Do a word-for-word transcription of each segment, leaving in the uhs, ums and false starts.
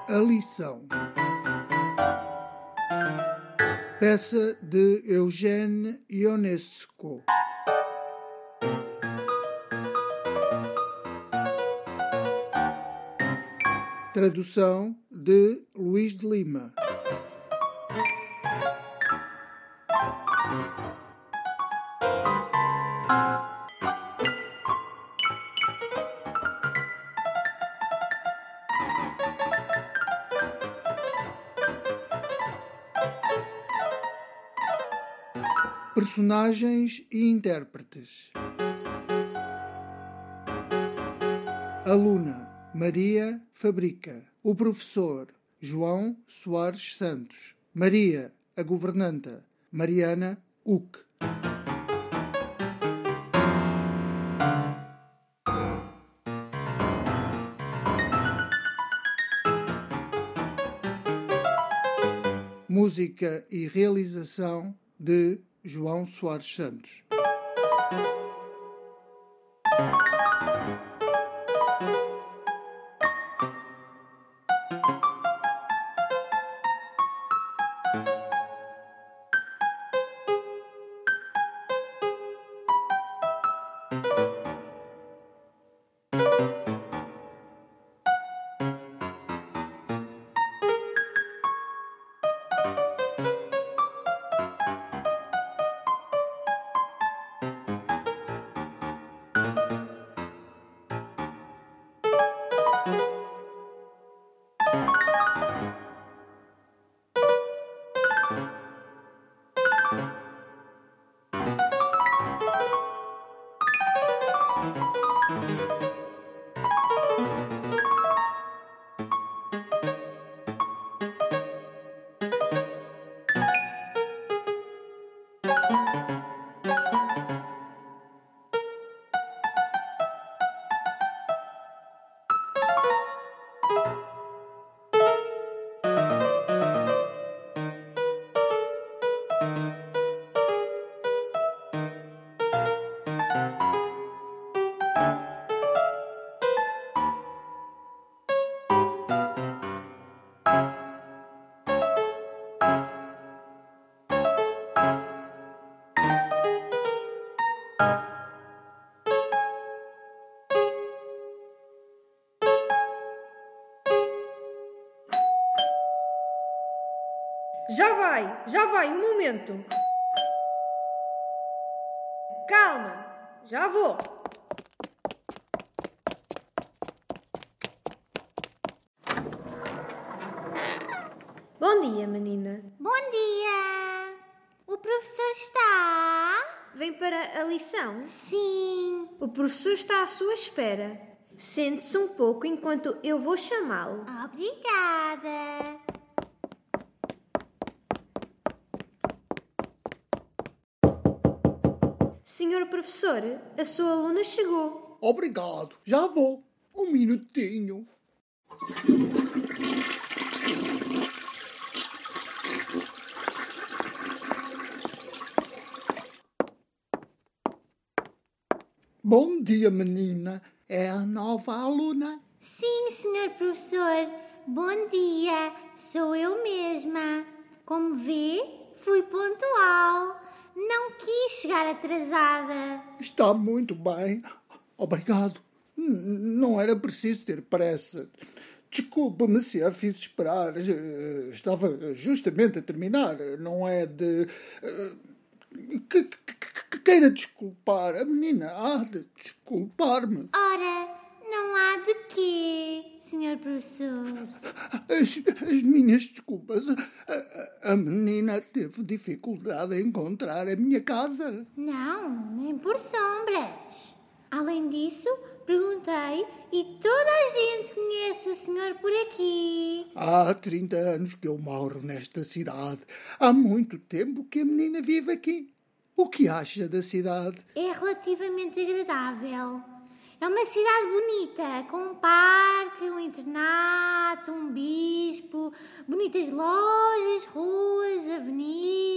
A lição. Peça de Eugene Ionesco. Tradução de Luís de Lima. Personagens e intérpretes. Aluna Maria Fabrica. O professor João Soares Santos. Maria, a governanta. Mariana Uc. Música e realização de João Soares Santos. Já vai, já vai, um momento. Calma, já vou. Bom dia, menina. Bom dia! O professor está? Vem para a lição? Sim. O professor está à sua espera. Sente-se um pouco enquanto eu vou chamá-lo. Obrigada. Senhor professor, a sua aluna chegou. Obrigado. Já vou. Um minutinho. Bom dia, menina. É a nova aluna? Sim, senhor professor. Bom dia. Sou eu mesma. Como vê, fui pontual. Não quis chegar atrasada. Está muito bem. Obrigado. N- Não era preciso ter pressa. Desculpa-me se a fiz esperar. Eh, Estava justamente a terminar. Não é de... eh, Que, que, que queira desculpar. A menina há de desculpar-me. Ora, não há de quê, senhor professor. As, as minhas desculpas. A, a- a menina teve dificuldade em encontrar a minha casa. Não, nem por sombras. Além disso, perguntei e toda a gente conhece o senhor por aqui. Há trinta anos que eu moro nesta cidade. Há muito tempo que a menina vive aqui. O que acha da cidade? É relativamente agradável. É uma cidade bonita, com um parque, um internato, um bispo, bonitas lojas, ruas, avenidas.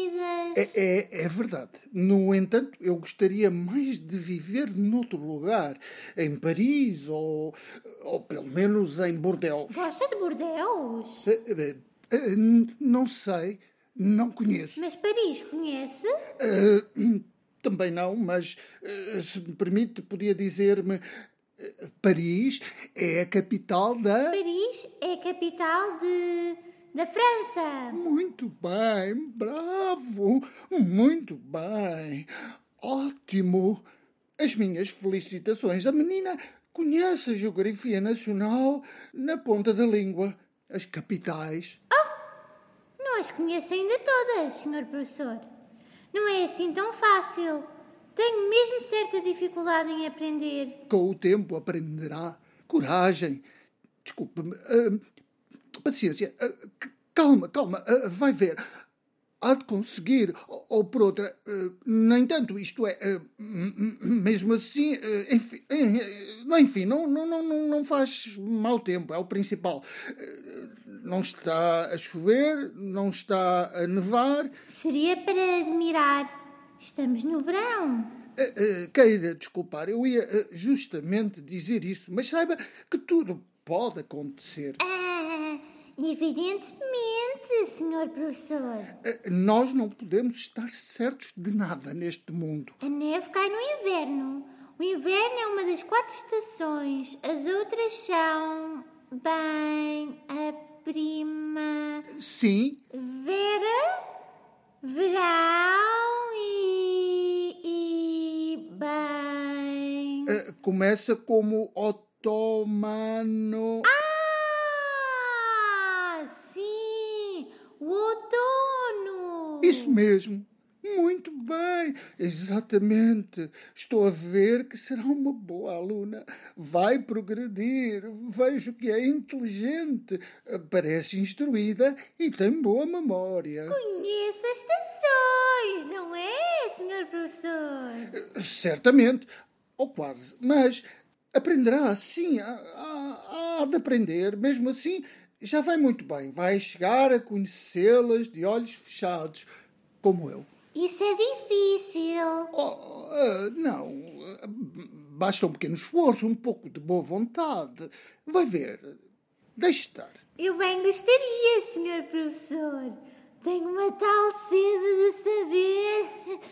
É, é, é verdade. No entanto, eu gostaria mais de viver noutro lugar. Em Paris ou, ou pelo menos em Bordeaux. Gosta de Bordeaux? Eh, eh, eh, Não sei. Não conheço. Mas Paris conhece? Eh, Também não, mas eh, se me permite, podia dizer-me... eh, Paris é a capital da... Paris é a capital de... da França. Muito bem, bravo, muito bem, ótimo. As minhas felicitações. A menina conhece a geografia nacional na ponta da língua. As capitais. Não as conheço ainda todas, senhor professor. Não é assim tão fácil. Tenho mesmo certa dificuldade em aprender. Com o tempo aprenderá. Coragem. Desculpe-me. ah, paciência. Ah, c- calma, calma. ah, vai ver. Há de conseguir. Ou, ou por outra, ah, nem tanto. Isto é, ah, m- m- mesmo assim, ah, enfim, eh, enfim não, não, não, não não faz mau tempo. É o principal. Ah, não está a chover, não está a nevar. Seria para admirar. Estamos no verão. Uh, uh, queira desculpar, eu ia uh, justamente dizer isso, mas saiba que tudo pode acontecer. Ah, evidentemente, senhor professor. Uh, nós não podemos estar certos de nada neste mundo. A neve cai no inverno. O inverno é uma das quatro estações. As outras são... bem... a prima... Sim, Vera... verão e... e... bem... uh, começa como otomano. Ah, sim! O outono! Isso mesmo. Muito bem, exatamente. Estou a ver que será uma boa aluna. Vai progredir. Vejo que é inteligente, parece instruída e tem boa memória. Conheço as estações, não é, senhor professor? Certamente, ou quase, mas aprenderá, sim, há, há, há de aprender. Mesmo assim, já vai muito bem. Vai chegar a conhecê-las de olhos fechados, como eu. Isso é difícil. Oh, ah, não, basta um pequeno esforço, um pouco de boa vontade. Vai ver, deixe estar. Eu bem gostaria, senhor professor. Tenho uma tal sede de saber.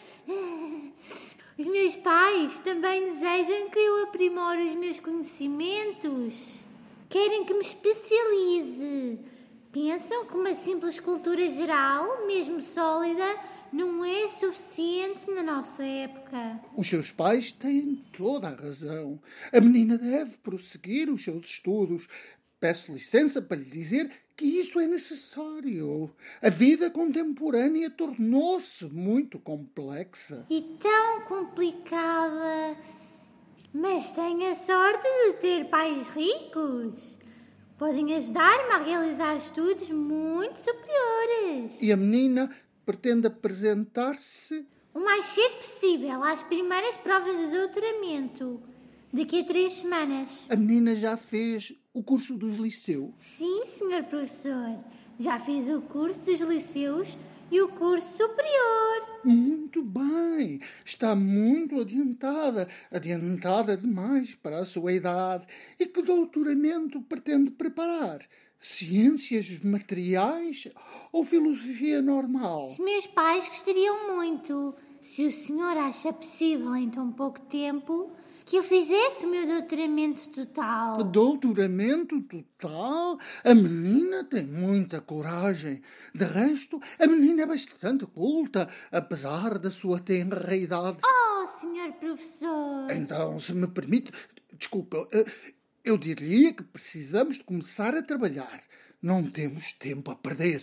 Os meus pais também desejam que eu aprimore os meus conhecimentos. Querem que me especialize. Pensam que uma simples cultura geral, mesmo sólida, não é suficiente na nossa época. Os seus pais têm toda a razão. A menina deve prosseguir os seus estudos. Peço licença para lhe dizer que isso é necessário. A vida contemporânea tornou-se muito complexa. E tão complicada. Mas tenho a sorte de ter pais ricos. Podem ajudar-me a realizar estudos muito superiores. E a menina pretende apresentar-se... O mais cedo possível às primeiras provas de doutoramento. Daqui a três semanas. A menina já fez o curso dos liceus. Sim, senhor professor. Já fiz o curso dos liceus e o curso superior. Muito bem. Está muito adiantada. Adiantada demais para a sua idade. E que doutoramento pretende preparar? Ciências materiais ou filosofia normal? Os meus pais gostariam muito, se o senhor acha possível em tão pouco tempo, que eu fizesse o meu doutoramento total. Doutoramento total? A menina tem muita coragem. De resto, a menina é bastante culta, apesar da sua tenra idade. Oh, senhor professor! Então, se me permite, desculpa, eu diria que precisamos de começar a trabalhar. Não temos tempo a perder.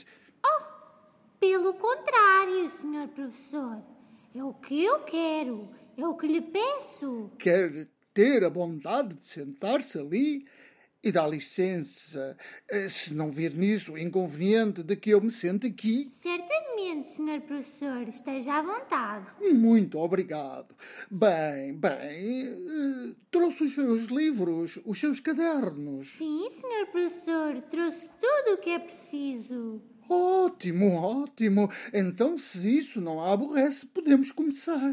Pelo contrário, senhor professor. É o que eu quero. É o que lhe peço. Quer ter a bondade de sentar-se ali e dá licença, se não vir nisso o inconveniente de que eu me sente aqui. Certamente, senhor professor. Esteja à vontade. Muito obrigado. Bem, bem, trouxe os seus livros, os seus cadernos. Sim, senhor professor. Trouxe tudo o que é preciso. Ótimo, ótimo. Então, se isso não a aborrece, podemos começar.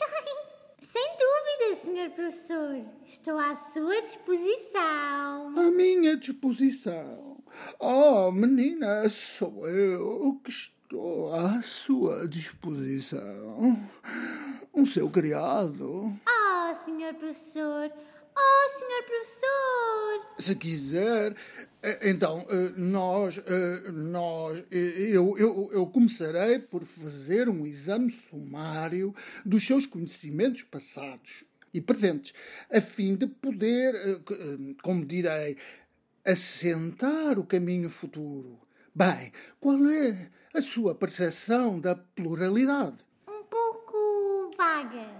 Sem dúvida, senhor professor. Estou à sua disposição. À minha disposição. Oh, menina, sou eu que estou à sua disposição. Um seu criado. Oh, senhor professor. Oh, senhor professor. Se quiser, então, nós, nós, eu, eu, eu começarei por fazer um exame sumário dos seus conhecimentos passados e presentes, a fim de poder, como direi, assentar o caminho futuro. Bem, qual é a sua percepção da pluralidade? Um pouco vaga,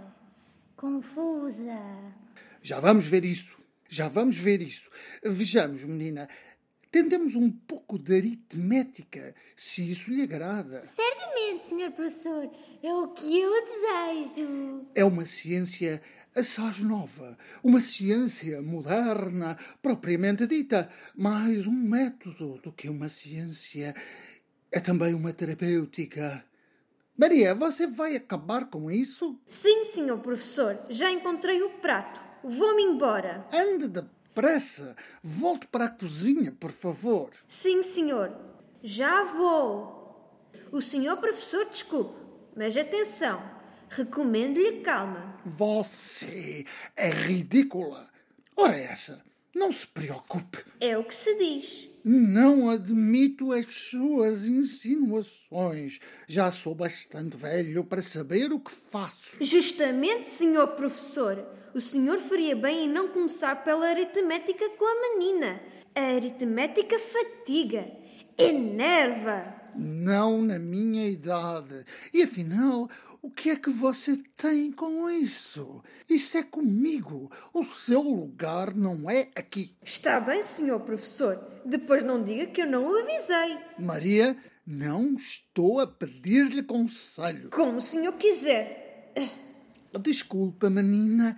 confusa. Já vamos ver isso. Já vamos ver isso. Vejamos, menina. Tentemos um pouco de aritmética, se isso lhe agrada. Certamente, senhor professor. É o que eu desejo. É uma ciência assaz nova. Uma ciência moderna, propriamente dita. Mais um método do que uma ciência. É também uma terapêutica. Maria, você vai acabar com isso? Sim, senhor professor. Já encontrei o prato. Vou-me embora. Ande depressa. Volte para a cozinha, por favor. Sim, senhor. Já vou. O senhor professor desculpe, mas atenção. Recomendo-lhe calma. Você é ridícula. Ora essa, não se preocupe. É o que se diz. Não admito as suas insinuações. Já sou bastante velho para saber o que faço. Justamente, senhor professor. O senhor faria bem em não começar pela aritmética com a menina. A aritmética fatiga, enerva. Não na minha idade. E afinal, o que é que você tem com isso? Isso é comigo. O seu lugar não é aqui. Está bem, senhor professor. Depois não diga que eu não o avisei. Maria, não estou a pedir-lhe conselho. Como o senhor quiser. Desculpa, menina,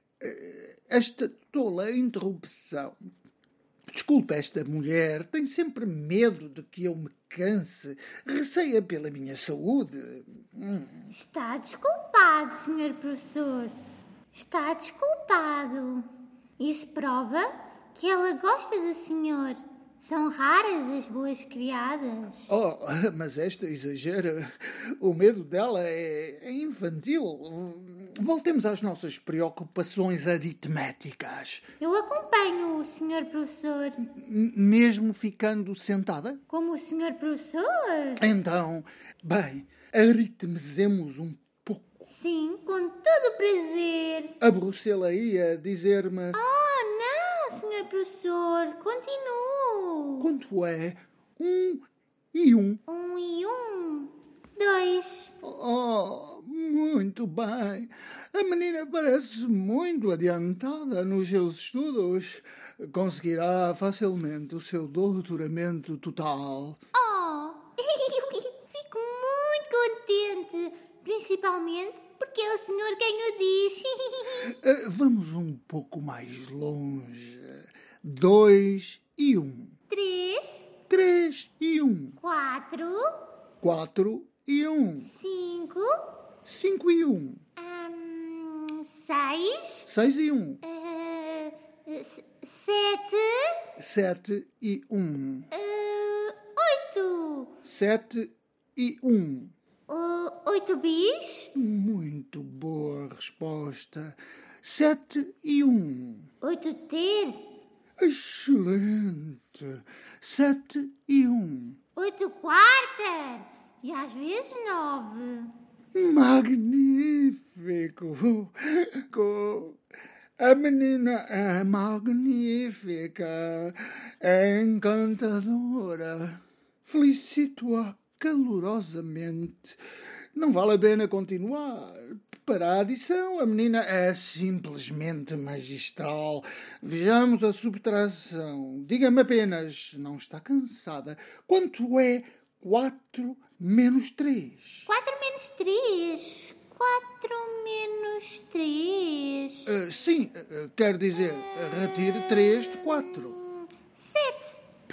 esta tola interrupção. Desculpa, esta mulher tem sempre medo de que eu me canse. Receia pela minha saúde. Hum. Está desculpado, senhor professor. Está desculpado. Isso prova que ela gosta do senhor. São raras as boas criadas. Oh, mas esta exagera. O medo dela é, é infantil. Voltemos às nossas preocupações aritméticas. Eu acompanho o senhor professor. M- mesmo ficando sentada? Como o senhor professor? Então, bem, aritmizemos um pouco. Sim, com todo o prazer. A Bruxela ia dizer-me... Oh, não, senhor professor. Continuo. Quanto é um e um? Um e um. Dois. Oh, muito bem. A menina parece muito adiantada nos seus estudos. Conseguirá facilmente o seu doutoramento total. Oh, fico muito contente. Principalmente porque é o senhor quem o diz. Vamos um pouco mais longe. Dois e um. Três. Três e um. Quatro. Quatro e um. Cinco. Cinco e um. Hum, seis. Seis e um. Uh, s- sete. Sete e um. Uh, oito. Sete e um. Uh, oito bis. Muito boa resposta. Sete e um. Oito ter. Excelente. Sete e um. Oito quarter. E às vezes nove. Magnífico. Co- A menina é magnífica. É encantadora. Felicito-a calorosamente. Não vale a pena continuar. Para a adição, a menina é simplesmente magistral. Vejamos a subtração. Diga-me apenas, não está cansada, quanto é quatro menos três? Quatro menos três. Quatro menos três. Uh, sim, uh, quer dizer, retire três de quatro. Sete. P-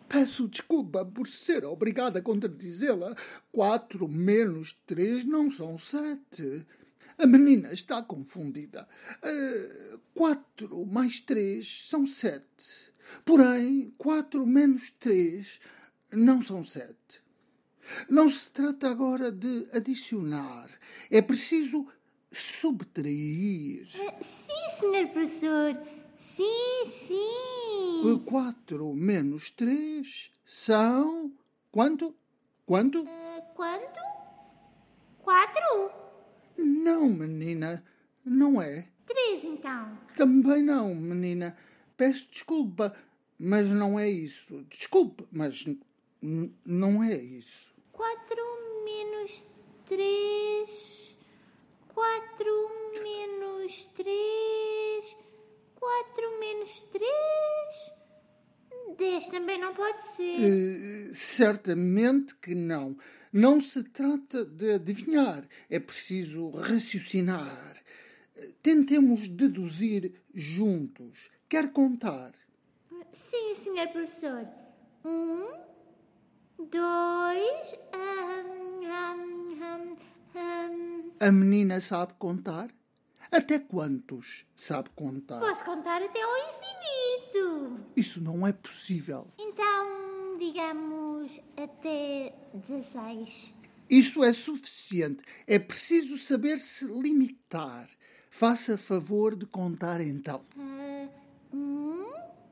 Peço desculpa por ser obrigada a contradizê-la. Quatro menos três não são sete. A menina está confundida. Uh, quatro mais três são sete. Porém, quatro menos três não são sete. Não se trata agora de adicionar. É preciso subtrair. Uh, sim, senhor professor. Sim, sim. Quatro menos três são... Quanto? Quanto? Uh, quanto? Quatro. Não, menina. Não é. Três, então. Também não, menina. Peço desculpa, mas não é isso. Desculpe, mas n- não é isso. Quatro menos três. Quatro menos três. Quatro menos três. Dez também não pode ser. Uh, certamente que não. Não se trata de adivinhar. É preciso raciocinar. Tentemos deduzir juntos. Quer contar? Sim, senhor professor. Um, dois... Hum, hum, hum, hum. A menina sabe contar? Até quantos sabe contar? Posso contar até ao infinito. Isso não é possível. Então, digamos, até dezesseis. Isso é suficiente. É preciso saber se limitar. Faça favor de contar então. Uh, um,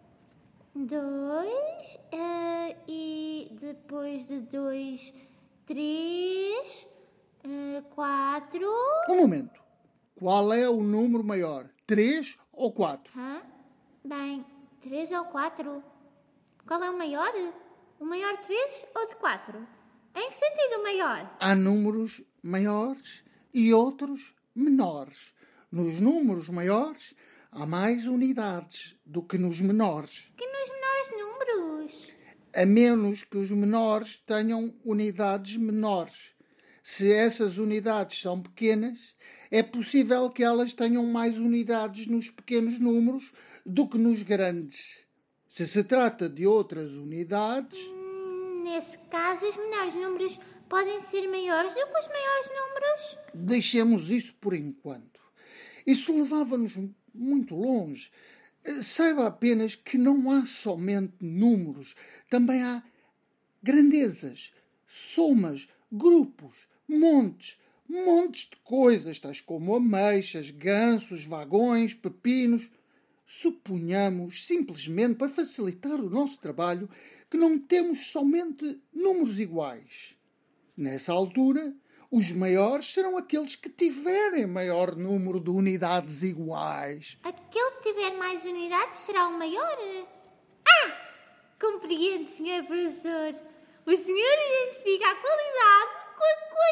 dois, uh, e depois de dois, três, uh, quatro... Um momento. Qual é o número maior? Três ou quatro? Hã? Bem, três ou quatro? Qual é o maior? O maior de três ou de quatro? Em que sentido o maior? Há números maiores e outros menores. Nos números maiores há mais unidades do que nos menores. Que nos menores números? A menos que os menores tenham unidades menores. Se essas unidades são pequenas, é possível que elas tenham mais unidades nos pequenos números do que nos grandes. Se se trata de outras unidades... Hum, nesse caso, os menores números podem ser maiores do que os maiores números? Deixemos isso por enquanto. Isso levava-nos muito longe. Saiba apenas que não há somente números. Também há grandezas, somas, grupos, montes, montes de coisas, tais como ameixas, gansos, vagões, pepinos. Suponhamos, simplesmente para facilitar o nosso trabalho, que não temos somente números iguais. Nessa altura, os maiores serão aqueles que tiverem maior número de unidades iguais. Aquele que tiver mais unidades será o maior? Ah! Compreendo, senhor professor. O senhor identifica a qualidade com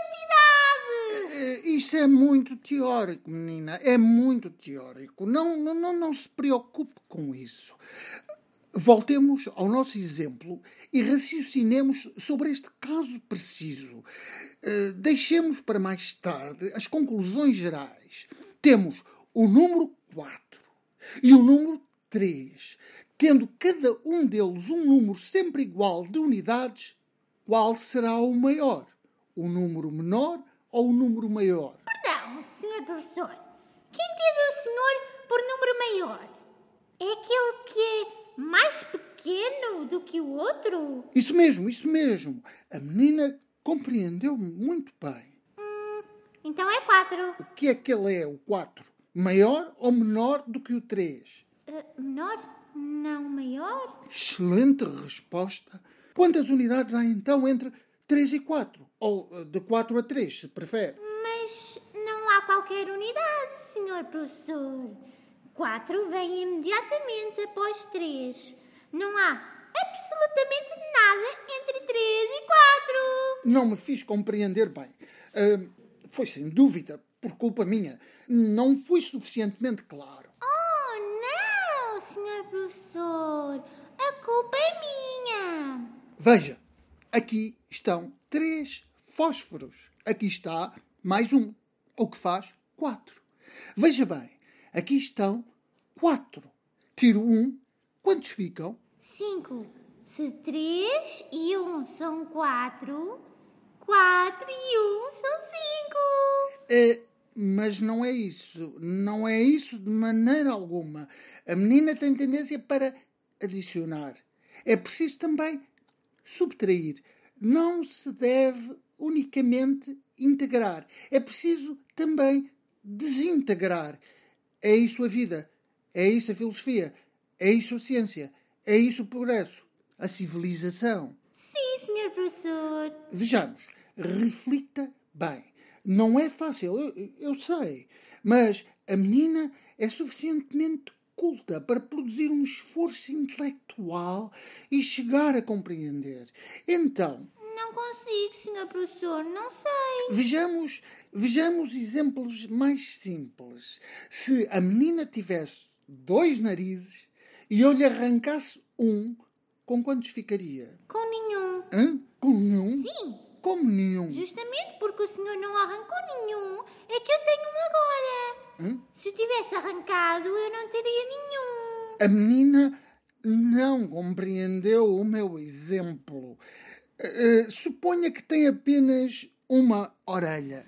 a quantidade. Isso é muito teórico, menina. É muito teórico. Não, não, não se preocupe com isso. Voltemos ao nosso exemplo e raciocinemos sobre este caso preciso. Uh, deixemos para mais tarde as conclusões gerais. Temos o número quatro e o número três. Tendo cada um deles um número sempre igual de unidades, qual será o maior? O número menor ou o número maior? Perdão, senhor professor. Que entende o senhor por número maior? É aquele que é mais pequeno do que o outro? Isso mesmo, isso mesmo. A menina compreendeu-me muito bem. Hum, então é quatro. O que é que ele é, o quatro? Maior ou menor do que o três? Uh, menor? Não maior? Excelente resposta. Quantas unidades há então entre três e quatro? Ou de quatro a três, se prefere? Mas não há qualquer unidade, senhor professor. quatro vem imediatamente após três. Não há absolutamente nada entre três e quatro. Não me fiz compreender bem. Uh, foi sem dúvida por culpa minha. Não fui suficientemente claro. Oh, não, senhor professor. A culpa é minha. Veja, aqui estão três fósforos. Aqui está mais um, o que faz quatro. Veja bem, aqui estão quatro. Tiro um, quantos ficam? Cinco. Se três e um são quatro, quatro e um são cinco. É, mas não é isso. Não é isso de maneira alguma. A menina tem tendência para adicionar. É preciso também subtrair. Não se deve unicamente integrar. É preciso também desintegrar. É isso a vida. É isso a filosofia. É isso a ciência. É isso o progresso. A civilização. Sim, senhor professor. Vejamos. Reflita bem. Não é fácil, eu, eu sei. Mas a menina é suficientemente culta para produzir um esforço intelectual e chegar a compreender. Então, Não consigo, senhor professor, não sei. vejamos, vejamos exemplos mais simples. Se a menina tivesse dois narizes e eu lhe arrancasse um, com quantos ficaria? Com nenhum. Hã? Com nenhum? Sim, Como nenhum? justamente porque o senhor não arrancou nenhum, é que eu tenho um agora. Hã? Se eu tivesse arrancado, eu não teria nenhum. A menina não compreendeu o meu exemplo. Uh, suponha que tem apenas uma orelha.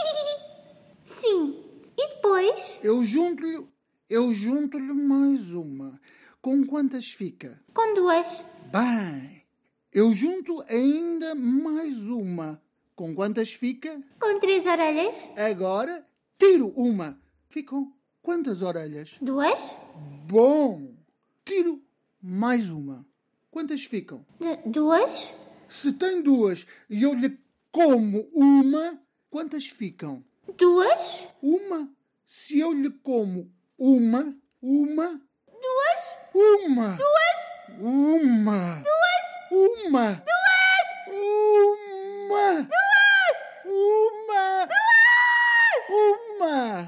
Sim, e depois? Eu junto-lhe, eu junto-lhe mais uma. Com quantas fica? Com duas. Bem, eu junto ainda mais uma. Com quantas fica? Com três orelhas. Agora tiro uma. Ficam quantas orelhas? Duas. Bom, tiro mais uma. Quantas ficam? D- duas. Se tem duas e eu lhe como uma, quantas ficam? Duas. Uma. Se eu lhe como uma, uma, Duas. uma. Duas. Uma. Duas. Uma. Duas. Uma. Duas. Uma. Duas. Uma.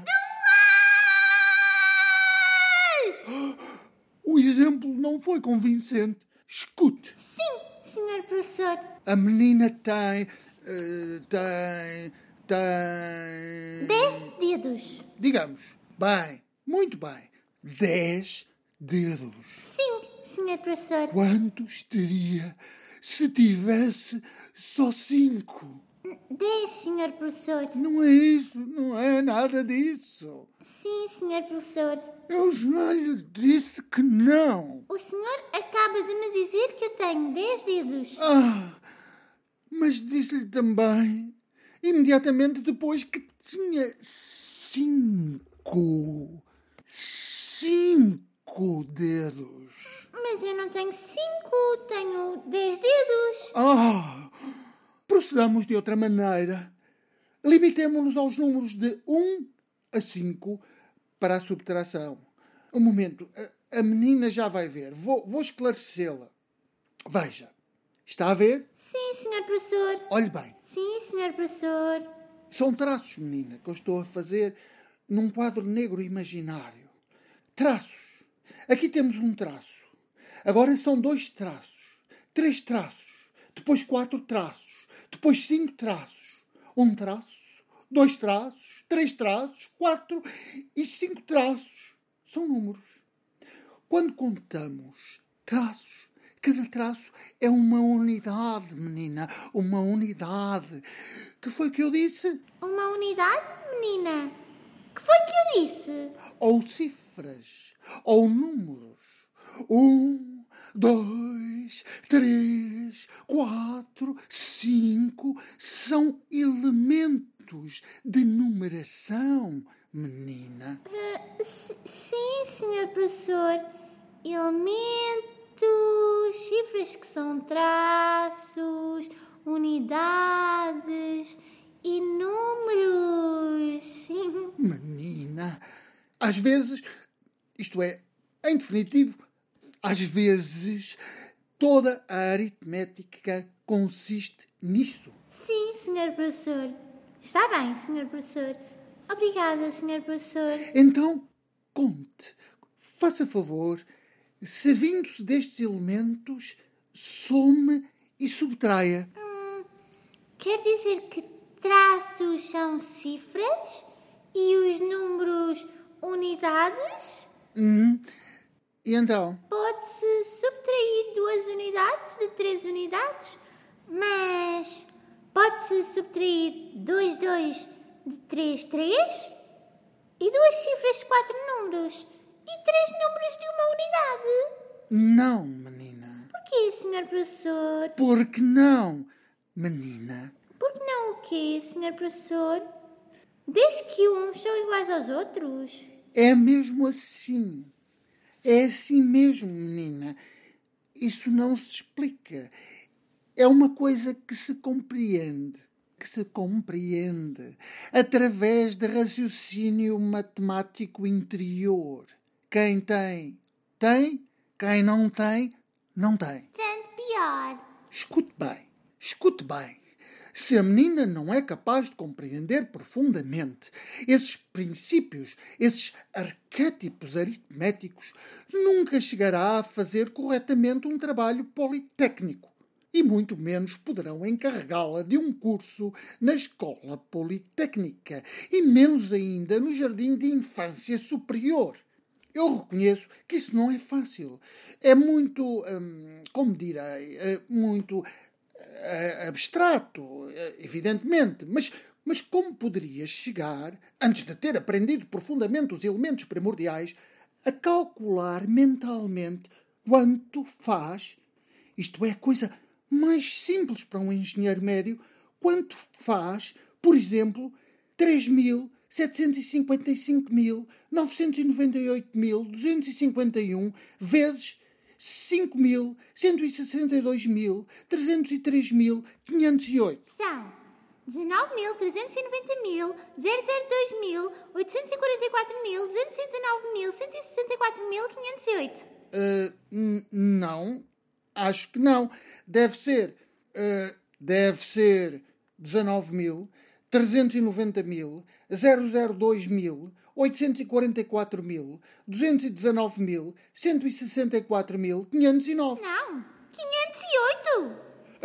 Duas. O exemplo não foi convincente. Escute. Sim, senhor professor. A menina tem... eh, tem... tem... Dez dedos. Digamos, bem, muito bem, dez dedos. Sim, senhor professor. Quantos teria se tivesse só cinco? Dez, senhor professor. Não é isso, não é nada disso. Sim, senhor professor. Eu já lhe disse que não. O senhor acaba de me dizer que eu tenho dez dedos. Ah, mas disse-lhe também, imediatamente depois, que tinha cinco. Cinco dedos. Mas eu não tenho cinco, tenho dez dedos. Ah, procedamos de outra maneira. Limitemo-nos aos números de um a cinco para a subtração. Um momento, a, a menina já vai ver. Vou, vou esclarecê-la. Veja, está a ver? Sim, senhor professor. Olhe bem, Sim, senhor professor. são traços, menina, que eu estou a fazer num quadro negro imaginário. Traços. Aqui temos um traço. Agora são dois traços. Três traços. Depois quatro traços. Depois cinco traços. Um traço. Dois traços. Três traços. Quatro e cinco traços. São números. Quando contamos traços, cada traço é uma unidade, menina. Uma unidade. Que foi que eu disse? Uma unidade, menina? Que foi que eu disse? Ou cifras, ou números. Um, dois, três, quatro, cinco são elementos de numeração, menina. Uh, s- sim, senhor professor. Elementos, cifras que são traços, unidades e números. Sim. Menina, às vezes, isto é, em definitivo, às vezes, toda a aritmética consiste nisso. Sim, senhor professor. Está bem, senhor professor. Obrigada, senhor professor. Então, conte, faça favor, servindo-se destes elementos, some e subtraia. Hum, quer dizer que traços são cifras e os números unidades? Hum, E então? Pode-se subtrair duas unidades de três unidades, mas pode-se subtrair dois, dois de três, três e duas cifras de quatro números e três números de uma unidade. Não, menina. Porquê, senhor professor? Porque não, menina. Porque não o quê, senhor professor? Desde que uns são iguais aos outros. É mesmo assim. É assim mesmo, menina. Isso não se explica. É uma coisa que se compreende, que se compreende através de raciocínio matemático interior. Quem tem, tem. Quem não tem, não tem. Tanto pior. Escute bem, escute bem. Se a menina não é capaz de compreender profundamente esses princípios, esses arquétipos aritméticos, nunca chegará a fazer corretamente um trabalho politécnico e muito menos poderão encarregá-la de um curso na escola politécnica e menos ainda no jardim de infância superior. Eu reconheço que isso não é fácil. É muito, hum, como direi, é muito é, abstrato, evidentemente. Mas, mas como poderias chegar, antes de ter aprendido profundamente os elementos primordiais, a calcular mentalmente quanto faz, isto é a coisa mais simples para um engenheiro médio, quanto faz, por exemplo, três mil setecentos e cinquenta e cinco mil novecentos e noventa e oito mil duzentos e cinquenta e um vezes cinco mil cento e sessenta e dois mil trezentos e três mil quinhentos e oito. São dezenove mil trezentos e noventa mil zero zero dois mil oitocentos e quarenta e quatro mil duzentos e dezenove mil cento e sessenta e quatro mil quinhentos e oito. Uh, n- não, acho que não. Deve ser, uh, deve ser dezenove mil trezentos e noventa mil zero zero dois mil oitocentos e quarenta e quatro mil duzentos e dezenove mil cento e sessenta e quatro mil quinhentos e nove. Não, quinhentos e oito.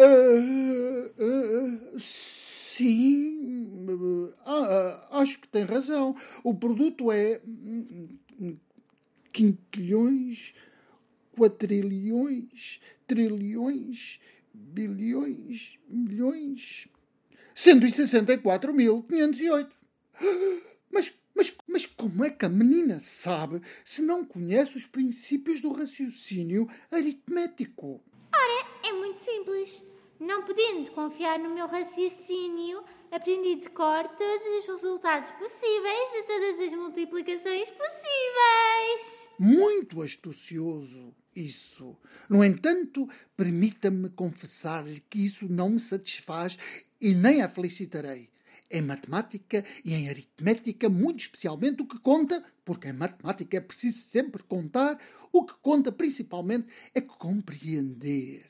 Uh, uh, sim, uh, uh, acho que tem razão. O produto é quinquilhões, quatrilhões, trilhões, bilhões, milhões, cento e sessenta e quatro mil quinhentos e oito. Mas, mas, mas como é que a menina sabe se não conhece os princípios do raciocínio aritmético? Ora, é muito simples. Não podendo confiar no meu raciocínio, aprendi de cor todos os resultados possíveis de todas as multiplicações possíveis. Muito astucioso isso. No entanto, permita-me confessar-lhe que isso não me satisfaz e nem a felicitarei. Em matemática e em aritmética, muito especialmente, o que conta, porque em matemática é preciso sempre contar, o que conta principalmente é compreender.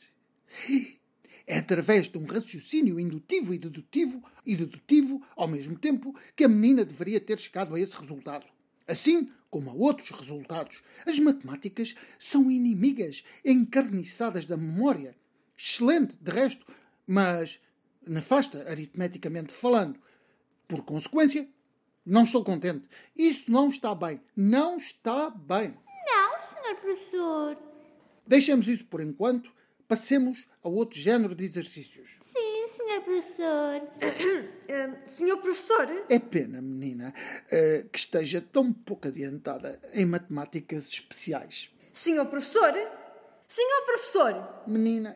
É através de um raciocínio indutivo e dedutivo, e dedutivo ao mesmo tempo, que a menina deveria ter chegado a esse resultado. Assim como a outros resultados, as matemáticas são inimigas encarniçadas da memória. Excelente, de resto, mas nefasta aritmeticamente falando. Por consequência, não estou contente. Isso não está bem. Não está bem. Não, senhor professor. Deixemos isso por enquanto. Passemos a outro género de exercícios. Sim, senhor professor. Uh, senhor professor? É pena, menina, uh, que esteja tão pouco adiantada em matemáticas especiais. Senhor professor? Senhor professor? Menina,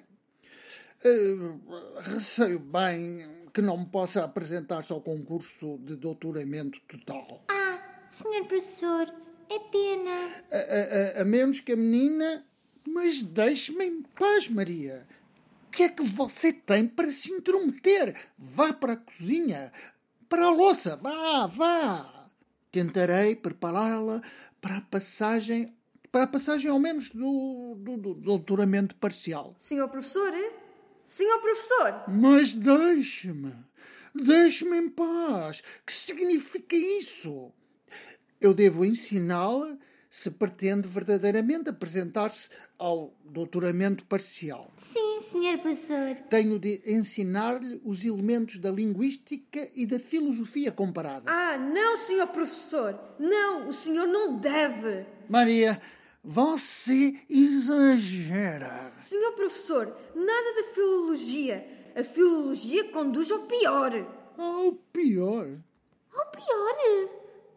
uh, receio bem que não possa apresentar-se ao concurso de doutoramento total. Ah, senhor professor, é pena. A, a, a menos que a menina... Mas deixe-me em paz, Maria. O que é que você tem para se intrometer? Vá para a cozinha, para a louça, vá, vá. Tentarei prepará-la para a passagem, para a passagem ao menos do, do, do doutoramento parcial. Senhor professor? Senhor professor? Mas deixe-me, deixe-me em paz. Que significa isso? Eu devo ensiná-la se pretende verdadeiramente apresentar-se ao doutoramento parcial. Sim, senhor professor. Tenho de ensinar-lhe os elementos da linguística e da filosofia comparada. Ah, não, senhor professor. Não, o senhor não deve. Maria, você exagera. Senhor professor, nada de filologia. A filologia conduz ao pior. Ao pior? Ao pior?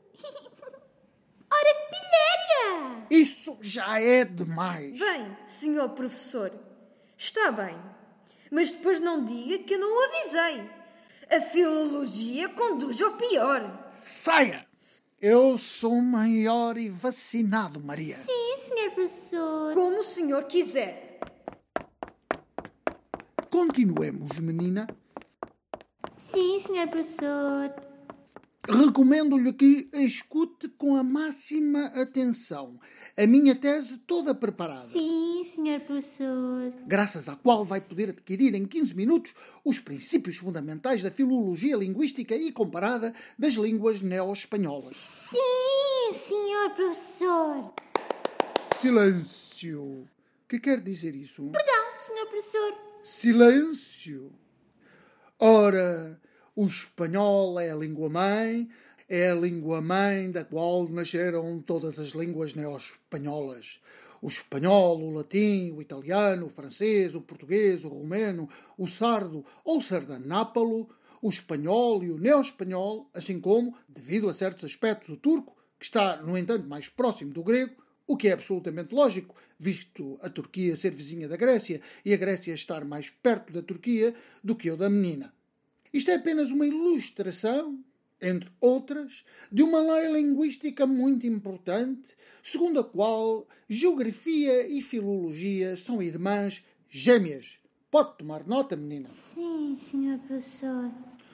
Ora, pilhéria! Isso já é demais. Bem, senhor professor, está bem. Mas depois não diga que eu não o avisei. A filologia conduz ao pior. Saia! Eu sou maior e vacinado, Maria. Sim, senhor professor. Como o senhor quiser. Continuemos, menina. Sim, senhor professor. Recomendo-lhe que a escute com a máxima atenção. A minha tese toda preparada. Sim, senhor professor. Graças à qual vai poder adquirir em quinze minutos os princípios fundamentais da filologia linguística e comparada das línguas neo-espanholas. Sim, senhor professor. Silêncio. Que quer dizer isso? Perdão, senhor professor. Silêncio. Ora, o espanhol é a língua-mãe, é a língua-mãe da qual nasceram todas as línguas neo-espanholas. O espanhol, o latim, o italiano, o francês, o português, o romeno, o sardo ou sardanápalo, o espanhol e o neo-espanhol, assim como, devido a certos aspectos, o turco, que está, no entanto, mais próximo do grego, o que é absolutamente lógico, visto a Turquia ser vizinha da Grécia e a Grécia estar mais perto da Turquia do que o da menina. Isto é apenas uma ilustração, entre outras, de uma lei linguística muito importante, segundo a qual geografia e filologia são irmãs gêmeas. Pode tomar nota, menina. Sim, senhor professor.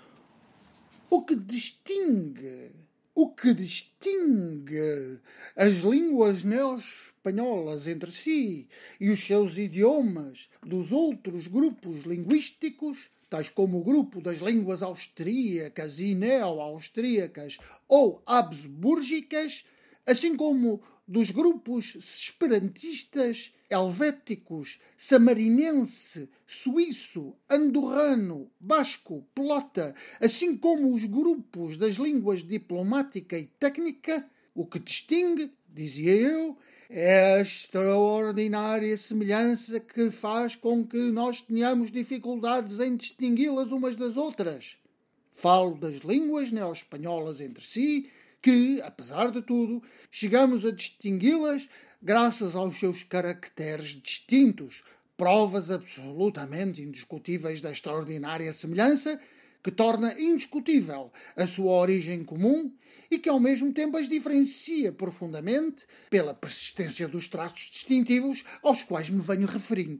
O que distingue, o que distingue as línguas neo-espanholas entre si e os seus idiomas dos outros grupos linguísticos, tais como o grupo das línguas austríacas e neo-austríacas ou habsbúrgicas, assim como dos grupos esperantistas, helvéticos, samarinense, suíço, andorrano, basco, pelota, assim como os grupos das línguas diplomática e técnica, o que distingue, dizia eu, é a extraordinária semelhança que faz com que nós tenhamos dificuldades em distingui-las umas das outras. Falo das línguas neo-espanholas entre si, que, apesar de tudo, chegamos a distingui-las graças aos seus caracteres distintos, provas absolutamente indiscutíveis da extraordinária semelhança, que torna indiscutível a sua origem comum e que ao mesmo tempo as diferencia profundamente pela persistência dos traços distintivos aos quais me venho referindo.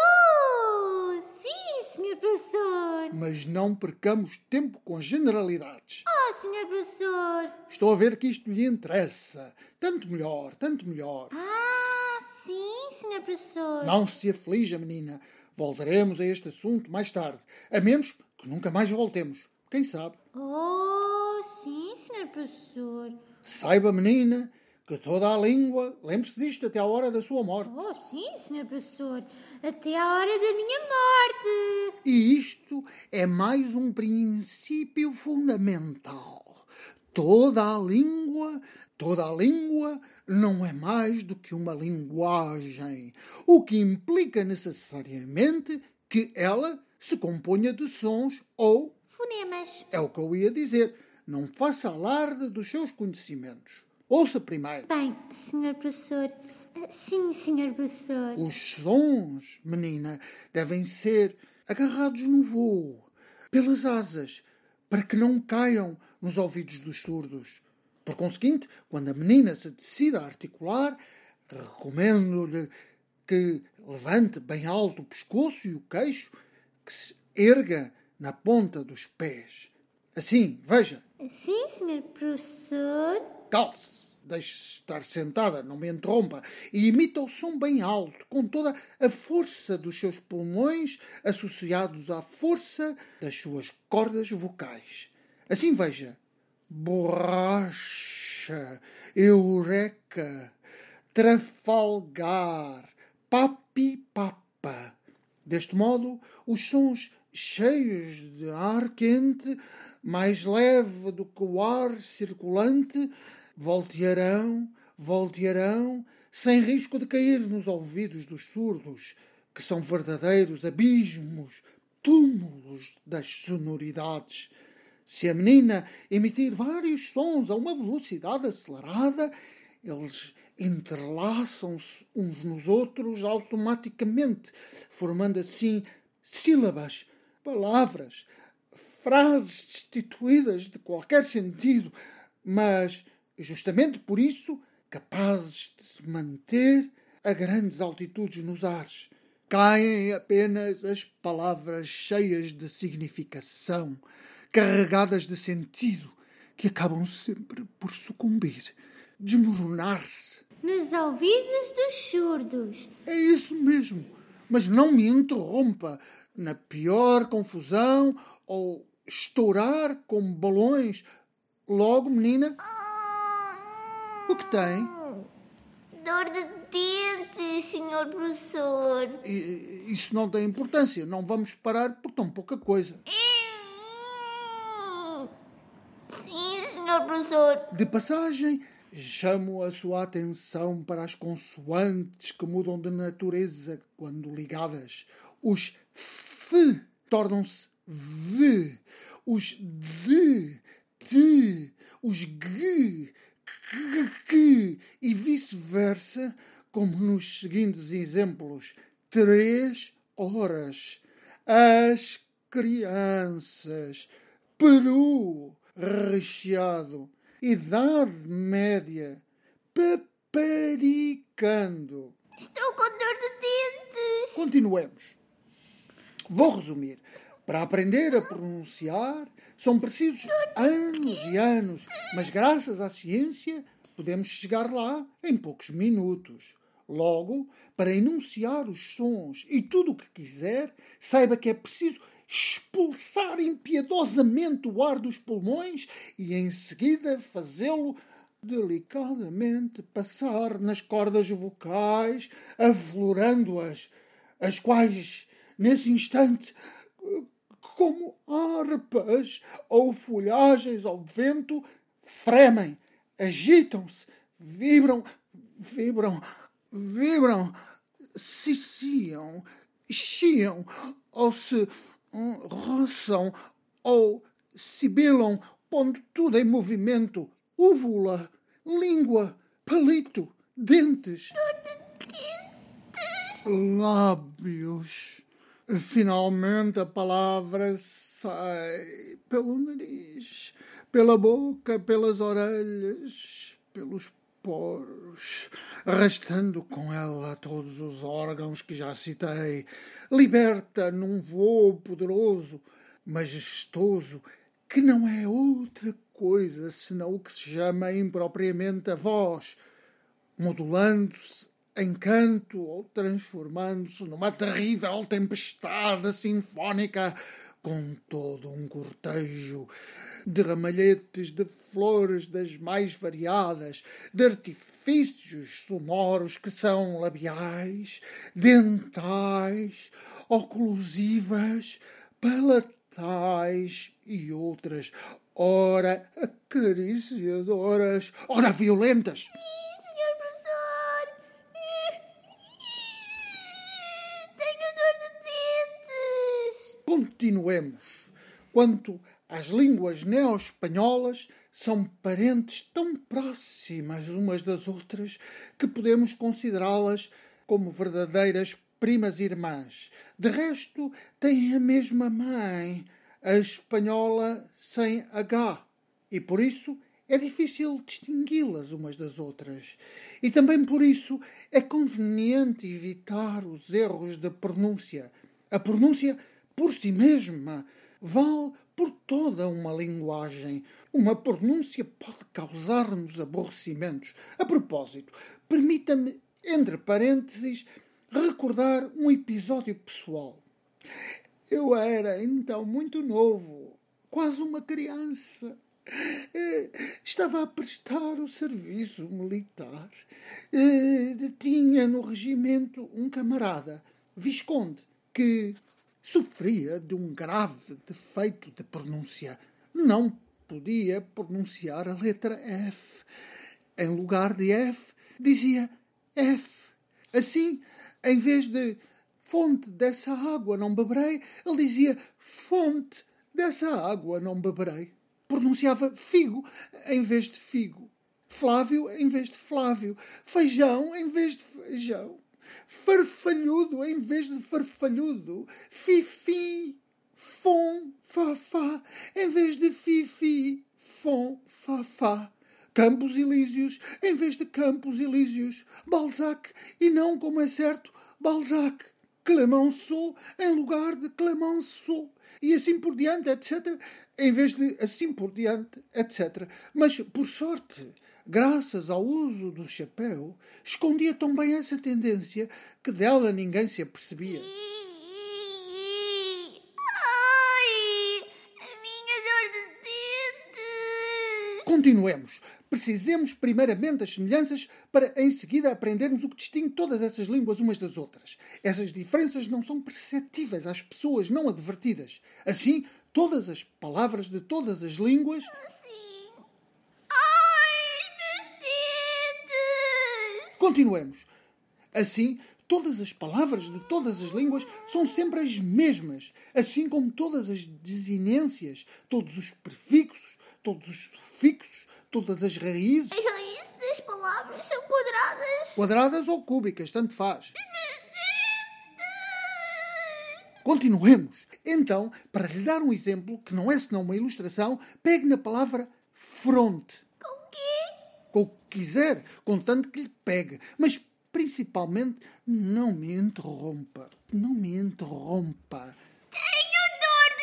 Oh, sim, senhor professor. Mas não percamos tempo com generalidades. Oh, senhor professor. Estou a ver que isto lhe interessa. Tanto melhor, tanto melhor. Ah, sim, senhor professor. Não se aflija, menina. Voltaremos a este assunto mais tarde. A menos que nunca mais voltemos. Quem sabe? Oh, sim, senhor professor. Saiba, menina, que toda a língua, lembre-se disto até à hora da sua morte. Oh, sim, senhor professor. Até à hora da minha morte. E isto é mais um princípio fundamental. Toda a língua, toda a língua não é mais do que uma linguagem, o que implica necessariamente que ela se componha de sons ou fonemas. É o que eu ia dizer. Não faça alarde dos seus conhecimentos. Ouça primeiro. Bem, senhor professor. Sim, senhor professor. Os sons, menina, devem ser agarrados no voo, pelas asas, para que não caiam nos ouvidos dos surdos. Por conseguinte, quando a menina se decida a articular, recomendo-lhe que levante bem alto o pescoço e o queixo, que se erga na ponta dos pés. Assim, veja. Sim, senhor professor. Calce, deixe-se estar sentada, não me interrompa, e imita o som bem alto, com toda a força dos seus pulmões, associados à força das suas cordas vocais. Assim, veja. Borracha, eureka, trafalgar, papi-papa. Deste modo, os sons cheios de ar quente, mais leve do que o ar circulante, voltearão, voltearão, sem risco de cair nos ouvidos dos surdos, que são verdadeiros abismos, túmulos das sonoridades. Se a menina emitir vários sons a uma velocidade acelerada, eles entrelaçam-se uns nos outros automaticamente, formando assim sílabas, palavras, frases destituídas de qualquer sentido, mas, justamente por isso, capazes de se manter a grandes altitudes nos ares. Caem apenas as palavras cheias de significação, carregadas de sentido, que acabam sempre por sucumbir, desmoronar-se. Nos ouvidos dos surdos. É isso mesmo. Mas não me interrompa. Na pior confusão ou estourar como balões. Logo, menina. O que tem? Dor de dentes, senhor professor. I- Isso não tem importância. Não vamos parar por tão pouca coisa. Sim, senhor professor. De passagem, chamo a sua atenção para as consoantes que mudam de natureza quando ligadas. Os F tornam-se V. Os D, T, os G, K, K e vice-versa, como nos seguintes exemplos. Três horas. As crianças. Peru recheado. Idade média. Paparicando. Estou com dor de dentes. Continuemos. Vou resumir. Para aprender a pronunciar, são precisos anos e anos, mas graças à ciência podemos chegar lá em poucos minutos. Logo, para enunciar os sons e tudo o que quiser, saiba que é preciso expulsar impiedosamente o ar dos pulmões e em seguida fazê-lo delicadamente passar nas cordas vocais, aflorando-as, as quais, nesse instante, como harpas ou folhagens ao vento, fremem, agitam-se, vibram, vibram, vibram, ciciam, chiam ou se hum, roçam ou sibilam, pondo tudo em movimento, úvula, língua, palito, dentes, lábios. Finalmente a palavra sai pelo nariz, pela boca, pelas orelhas, pelos poros, arrastando com ela todos os órgãos que já citei. Liberta num voo poderoso, majestoso, que não é outra coisa senão o que se chama impropriamente a voz, modulando-se em canto ou transformando-se numa terrível tempestade sinfónica com todo um cortejo de ramalhetes de flores das mais variadas, de artifícios sonoros que são labiais, dentais, oclusivas, palatais e outras, ora acariciadoras, ora violentas. Continuemos. Quanto às línguas neo-espanholas, são parentes tão próximas umas das outras que podemos considerá-las como verdadeiras primas irmãs. De resto, têm a mesma mãe, a espanhola sem H, e por isso é difícil distingui-las umas das outras. E também por isso é conveniente evitar os erros de pronúncia. A pronúncia por si mesma vale por toda uma linguagem. Uma pronúncia pode causar-nos aborrecimentos. A propósito, permita-me, entre parênteses, recordar um episódio pessoal. Eu era então muito novo, quase uma criança. Estava a prestar o serviço militar. Tinha no regimento um camarada, Visconde, que sofria de um grave defeito de pronúncia. Não podia pronunciar a letra F. Em lugar de F, dizia F. Assim, em vez de fonte dessa água não beberei, ele dizia fonte dessa água não beberei. Pronunciava figo em vez de figo. Flávio em vez de Flávio. Feijão em vez de feijão. Farfalhudo em vez de farfalhudo. Fifi, fom, fafá em vez de fifi, fom, fafá. Campos Elíseos em vez de Campos Elíseos. Balzac e não, como é certo, Balzac. Clemenceau em lugar de Clemenceau. E assim por diante, etcétera, em vez de assim por diante, etcétera. Mas, por sorte, graças ao uso do chapéu, escondia tão bem essa tendência que dela ninguém se apercebia. Ai, a minha dor de dentes. Continuemos. Precisemos primeiramente das semelhanças para em seguida aprendermos o que distingue todas essas línguas umas das outras. Essas diferenças não são perceptíveis às pessoas não advertidas. Assim, todas as palavras de todas as línguas... Sim. Ai, meus dedos. Continuemos. Assim, todas as palavras de todas as línguas são sempre as mesmas, assim como todas as desinências, todos os prefixos, todos os sufixos, todas as raízes... As raízes das palavras são quadradas. Quadradas ou cúbicas, tanto faz. Continuemos. Então, para lhe dar um exemplo, que não é senão uma ilustração, pegue na palavra fronte. Com o quê? Com o que quiser, contanto que lhe pegue. Mas, principalmente, não me interrompa. Não me interrompa. Tenho dor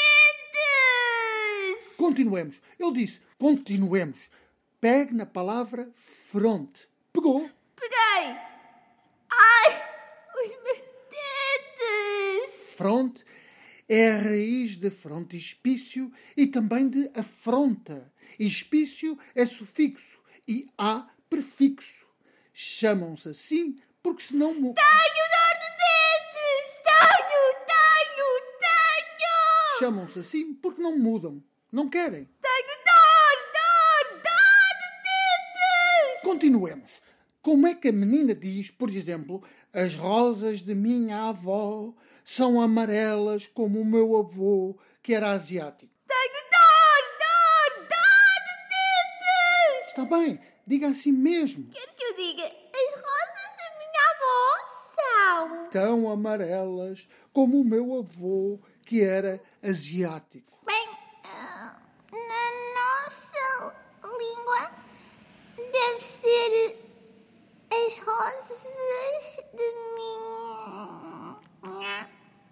de dentes. Continuemos. Eu disse, continuemos. Pegue na palavra fronte. Pegou? Peguei. Ai, os meus dentes. Fronte é a raiz de frontispício e também de afronta. Espício é sufixo e a prefixo. Chamam-se assim porque senão... Mo- Tenho dor de dentes. Tenho, tenho, tenho. Chamam-se assim porque não mudam. Não querem. Tenho dor, dor, dor de dentes. Continuemos. Como é que a menina diz, por exemplo, as rosas de minha avó são amarelas como o meu avô, que era asiático? Tenho dor, dor, dor de dentes. Está bem, diga assim mesmo. Quero que eu diga, as rosas da minha avó são... Tão amarelas como o meu avô, que era asiático. Bem, ah, na nossa língua deve ser as rosas de minha...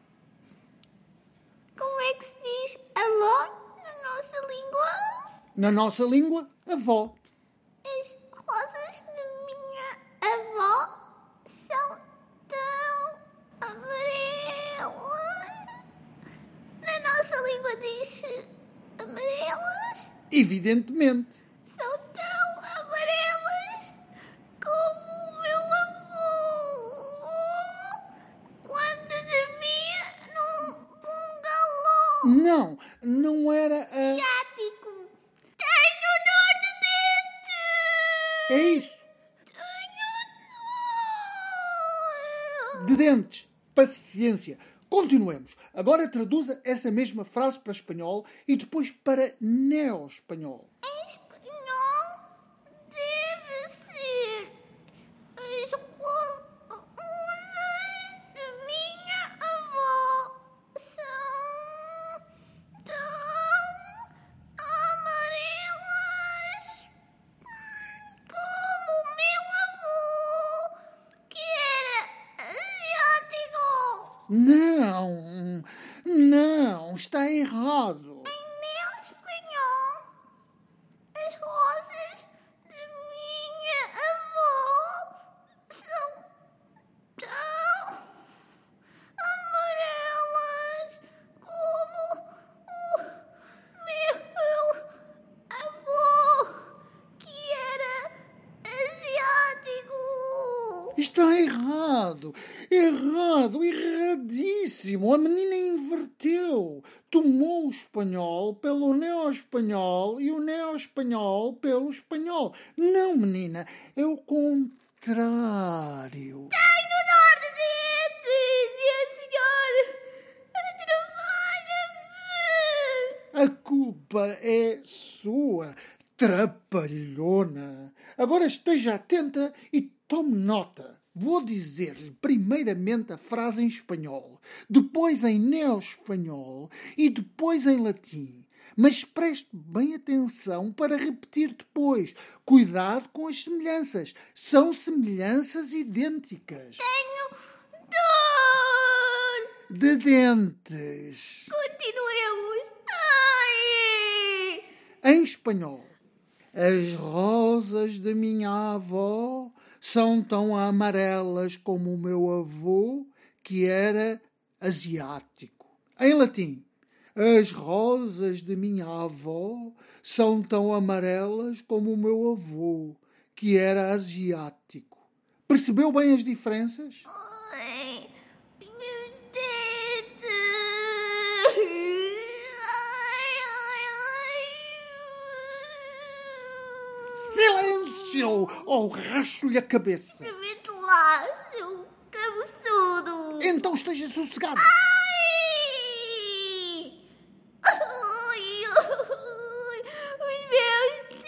Como é que se diz avó na nossa língua? Na nossa língua, avó. As rosas de minha avó são tão amarelas. Na nossa língua diz amarelas. Evidentemente. São tão amarelas como o meu avô quando dormia num bungalô Não, não era a... asiático. Tenho dor de dentes. É isso, Tenho dor. de dentes. Paciência. Continuemos. Agora traduza essa mesma frase para espanhol e depois para neo-espanhol. Em espanhol deve ser as rosas de minha avó são tão amarelas como o meu avô que era asiático. Não, não, está errado. Em meu espanhol, as rosas de minha avó são tão amarelas como o meu avô, que era asiático. Está errado, errado, erradíssimo. A menina inverteu. Tomou o espanhol pelo neo-espanhol e o neo-espanhol pelo espanhol. Não, menina, é o contrário. contrário. Tenho dor de dentes, e a senhora trabalha-me. A culpa é sua, trapalhona. Agora esteja atenta e tome nota. Vou dizer-lhe primeiramente a frase em espanhol, depois em neo-espanhol e depois em latim. Mas preste bem atenção para repetir depois. Cuidado com as semelhanças. São semelhanças idênticas. Tenho dor. De dentes. Continuemos. Ai! Em espanhol. As rosas da minha avó são tão amarelas como o meu avô, que era asiático. Em latim. As rosas de minha avó são tão amarelas como o meu avô, que era asiático. Percebeu bem as diferenças? Ai, meu dedo. Ai, ai, ai. Silêncio! Ou racho-lhe a cabeça! Mete lá, seu cabeçudo. Então esteja sossegado! Ai, ai, os meus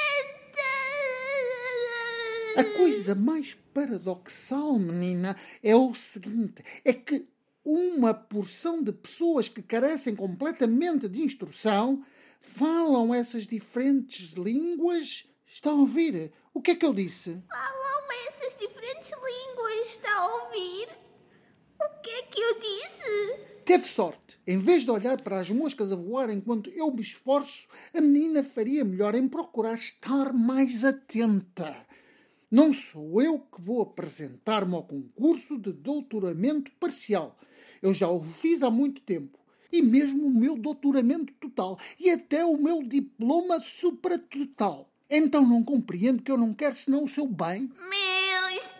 dedos. A coisa mais paradoxal, menina, é o seguinte: é que uma porção de pessoas que carecem completamente de instrução falam essas diferentes línguas. Está a ouvir? O que é que eu disse? Falam essas diferentes línguas, está a ouvir? O que é que eu disse? Teve sorte. Em vez de olhar para as moscas a voar enquanto eu me esforço, a menina faria melhor em procurar estar mais atenta. Não sou eu que vou apresentar-me ao concurso de doutoramento parcial. Eu já o fiz há muito tempo. E mesmo o meu doutoramento total. E até o meu diploma supratotal. Então não compreendo que eu não quero senão o seu bem? Meus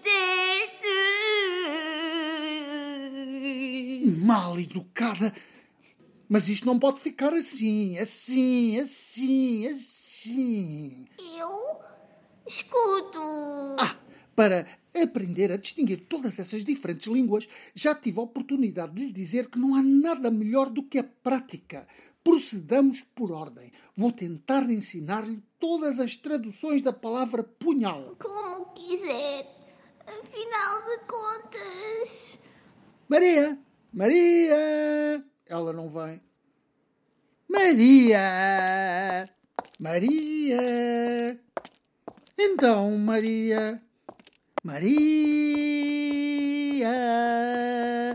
dedos! Mal educada! Mas isto não pode ficar assim, assim, assim, assim. Eu escuto. Ah, para aprender a distinguir todas essas diferentes línguas, já tive a oportunidade de lhe dizer que não há nada melhor do que a prática. Procedamos por ordem. Vou tentar ensinar-lhe todas as traduções da palavra punhal. Como quiser. Afinal de contas... Maria! Maria! Ela não vem. Maria! Maria! Então, Maria... Maria!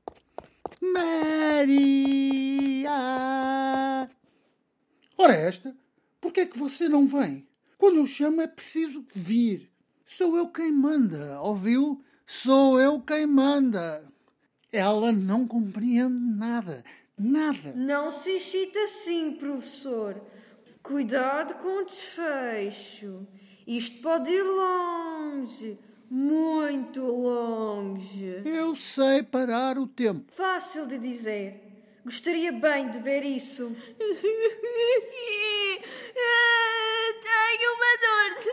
Maria! Ora esta, por que é que você não vem? Quando eu chamo é preciso vir. Sou eu quem manda, ouviu? Sou eu quem manda. Ela não compreende nada, nada. Não se excite assim, professor. Cuidado com o desfecho. Isto pode ir longe, muito longe. Eu sei parar o tempo. Fácil de dizer. Gostaria bem de ver isso. Tenho uma dor de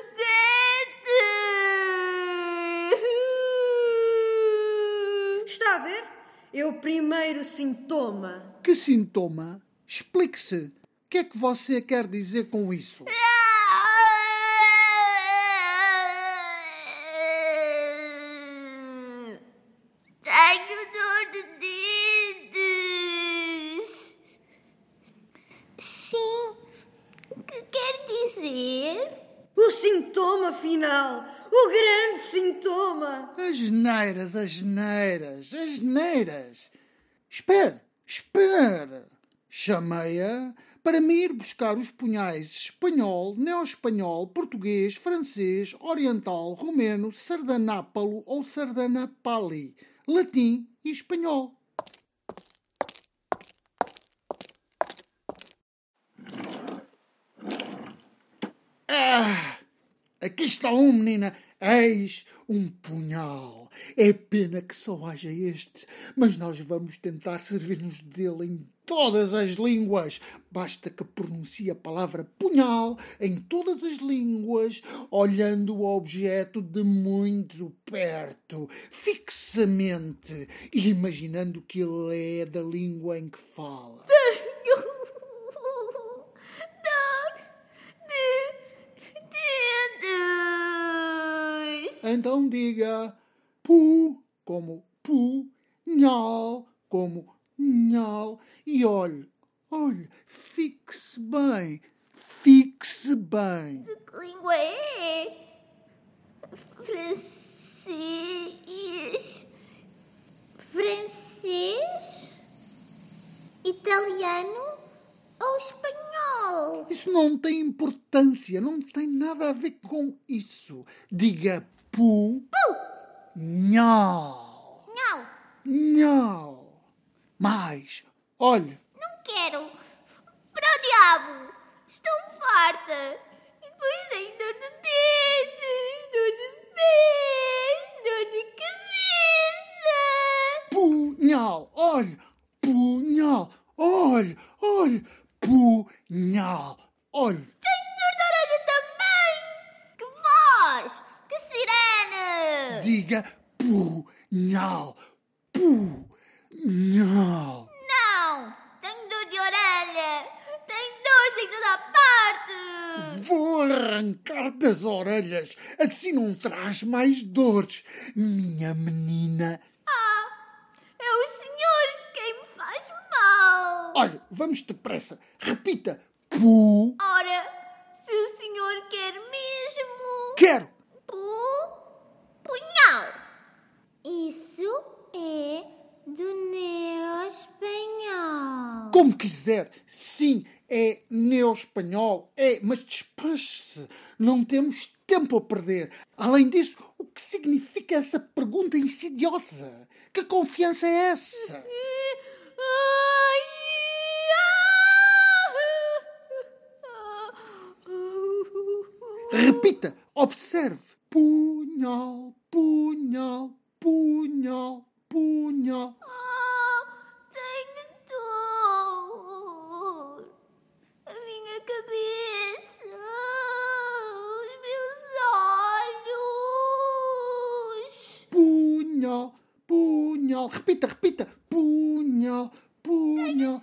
dente. Está a ver? É o primeiro sintoma. Que sintoma? Explique-se. O que é que você quer dizer com isso? Tenho dor de dentes. Sim. O que quer dizer? O sintoma final. O grande sintoma. As neiras, as neiras, as neiras. Espere, espere. Chamei-a para me ir buscar os punhais espanhol, neo-espanhol, português, francês, oriental, romeno, sardanápalo ou sardanapali, latim e espanhol. Ah! Aqui está um, menina. Eis um punhal. É pena que só haja este, mas nós vamos tentar servir-nos dele em todas as línguas. Basta que pronuncie a palavra punhal em todas as línguas, olhando o objeto de muito perto, fixamente, e imaginando que ele é da língua em que fala. Então diga pu como punhal, como nhal, e olhe, olhe, fixe bem, fixe bem. De que língua é? Francês? Francês? Italiano? Ou espanhol? Isso não tem importância, não tem nada a ver com isso. Diga pu, nhal, Não, nhal. Mais, olhe. não quero. Para o diabo. Estou farta. E depois tenho dor de dentes, dor de pés, dor de cabeça. Punhal, olhe, punhal, olhe, olhe, punhal, olhe. Tenho dor de orelha também. Que voz, que sirene. Diga punhal, punhal. Não, tenho dor de orelha. Tenho dores em toda a parte. Vou arrancar das orelhas, assim não traz mais dores, minha menina. Ah, é o senhor quem me faz mal. Olha, vamos depressa, repita, pu, Ora, se o senhor quer mesmo... quero. Pu... punhal. Isso é do neo-espanhol. Como quiser, sim, é neo-espanhol, é, mas despache-se, não temos tempo a perder. Além disso, o que significa essa pergunta insidiosa? Que confiança é essa? Ai, Repita, observe. Punhal, punhal, punhal, punhal. ah, tenho dor. A minha cabeça, os meus olhos. Punhal, punhal. Repita, repita. Punhal, punhal.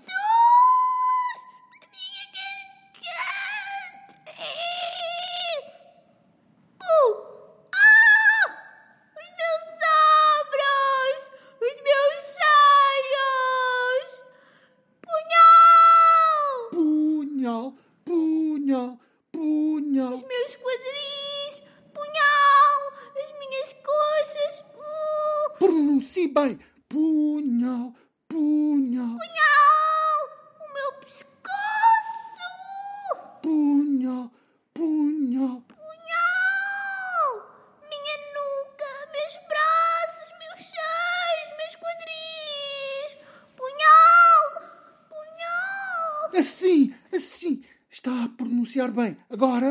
Punhal, punhal, punhal. Meus quadris, punhal, as minhas coxas, uh, Pronuncie bem. Punhal, punhal, punhal, o meu pescoço, punhal, punhal. punhal, minha nuca, meus braços, meus seios, meus quadris, punhal, punhal, Assim, assim. Está a pronunciar bem. Agora,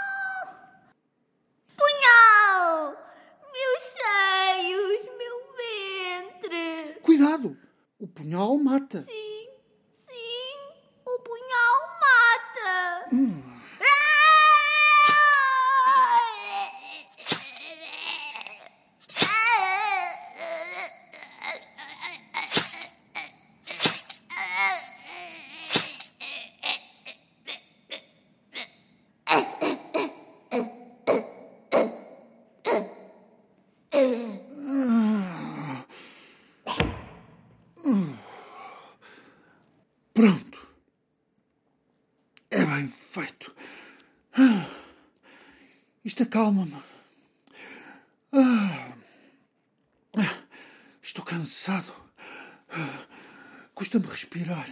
punhal, meus seios, meu ventre. cuidado. O punhal mata. Sim, sim, o punhal mata. Pronto. É bem feito. Ah, isto acalma-me. Ah, estou cansado. Ah, custa-me respirar.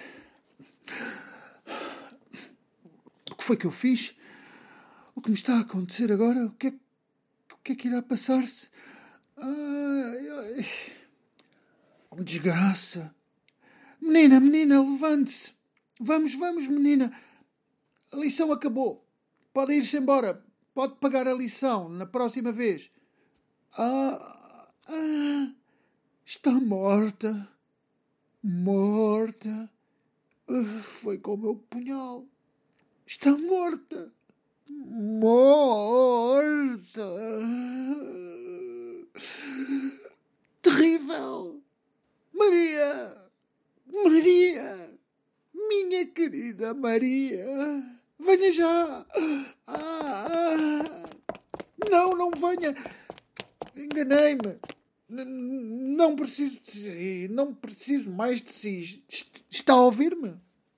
O que foi que eu fiz? O que me está a acontecer agora? O que é, o que, é que irá passar-se? Ai, ai. Desgraça. Menina, menina, levante-se. Vamos, vamos, menina. A lição acabou. Pode ir-se embora. Pode pagar a lição na próxima vez. Ah, ah, está morta. Morta. Foi com o meu punhal. Está morta. Morta. Terrível. Maria. Maria. Minha querida Maria. Venha já. Ah, ah. Não, não venha. Enganei-me. Não preciso de si. Não preciso mais de si. Está a ouvir-me?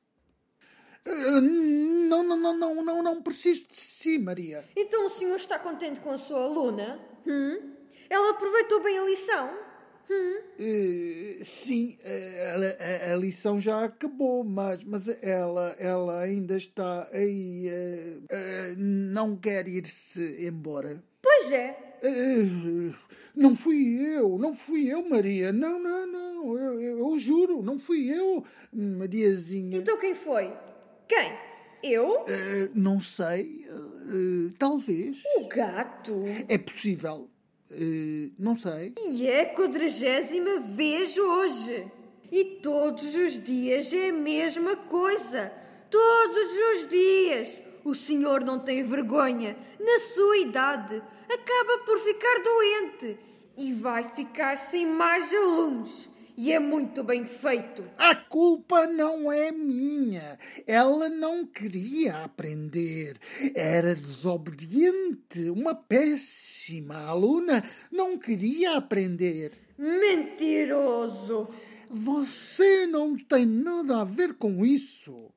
Não, não, não, não, não, não preciso de si, Maria. Então o senhor está contente com a sua aluna? Hum? Ela aproveitou bem a lição? Hum? Uh, sim, a, a, a lição já acabou, mas, mas ela, ela ainda está aí. Uh, uh, não quer ir-se embora. Pois é. Uh, não fui eu, não fui eu, Maria. Não, não, não. Eu, eu, eu juro, não fui eu, Mariazinha. Então quem foi? Quem? Eu? Uh, não sei. Uh, talvez. O gato. É possível. Uh, não sei. E é a quadragésima vez hoje. E todos os dias é a mesma coisa. Todos os dias. O senhor não tem vergonha. Na sua idade, acaba por ficar doente. E vai ficar sem mais alunos. E é muito bem feito. A culpa não é minha. Ela não queria aprender. Era desobediente. Uma péssima aluna. Não queria aprender. Mentiroso. Você não tem nada a ver com isso.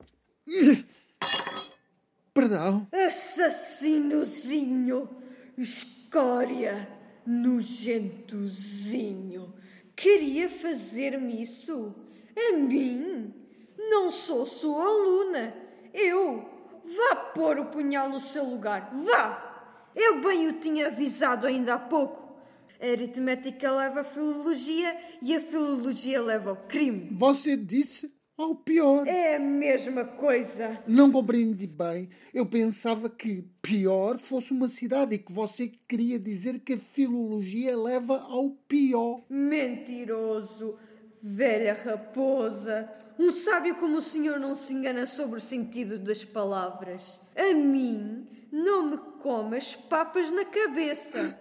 Perdão. Assassinozinho. Escória. Nojentozinho. Queria fazer-me isso? A mim? Não sou sua aluna. Eu? Vá pôr o punhal no seu lugar. Vá! Eu bem o tinha avisado ainda há pouco. A aritmética leva a filologia e a filologia leva ao crime. Você disse ao pior. É a mesma coisa. Não compreendi bem. Eu pensava que pior fosse uma cidade e que você queria dizer que a filologia leva ao pior. Mentiroso, velha raposa. Um sábio como o senhor não se engana sobre o sentido das palavras. A mim não me coma as papas na cabeça.